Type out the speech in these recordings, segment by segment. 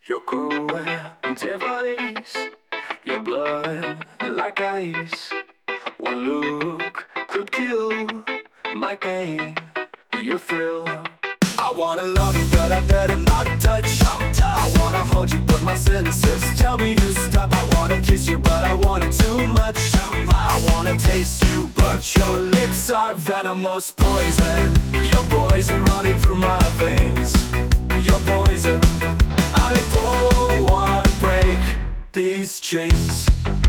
Your cruel antibodies, your blood like ice. One look could kill my pain, your thrill. I wanna love you, but I better not touch. I wanna hold you, but my senses tell me to stop. I wanna kiss you, but I want it too much. I wanna taste you, but your lips are venomous poison. Your poison running through my veins. Your poison. I don't wanna break these chains.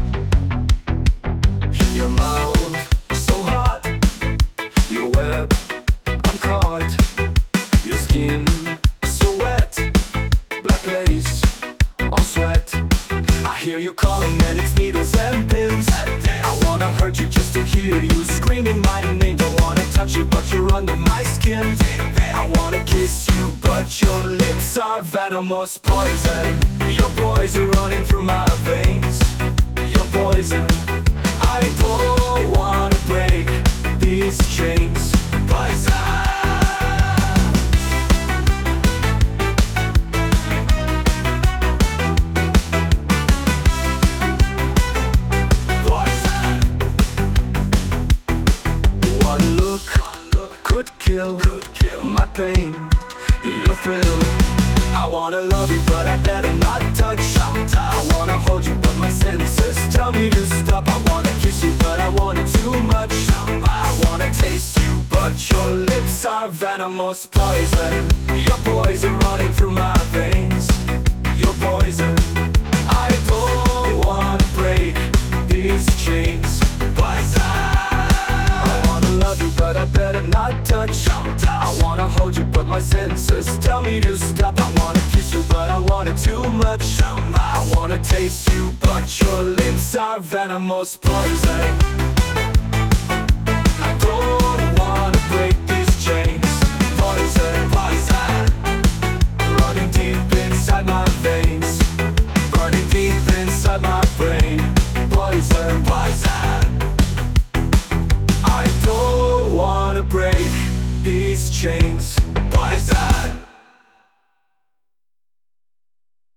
Your mouth so hot, your web I'm caught. Your skin so wet, black lace on sweat. I hear you calling and it's needles and pins. I wanna hurt you just to hear you screaming my name. Don't wanna touch you but you're under my skin. I wanna kiss you but your lips are venomous poison. Your poison running through my veins. Your poison. I don't wanna break these chains. Poison. Could kill my pain, your thrill. I wanna love you, but I better not touch. I wanna hold you, but my senses tell me to stop. I wanna kiss you, but I want it too much. I wanna taste you, but your lips are venomous poison. Your poison running through my veins. Your poison. I don't wanna break these chains. Poison. I wanna love you, but I better not touch. I wanna hold you, but my senses tell me to stop. I wanna kiss you, but I want it too much. I wanna taste you, but your lips are venomous poison. I don't wanna break these chains. Poison, poison, running deep inside my veins, burning deep inside my brain. Poison, poison. I don't wanna break these chains. Poison.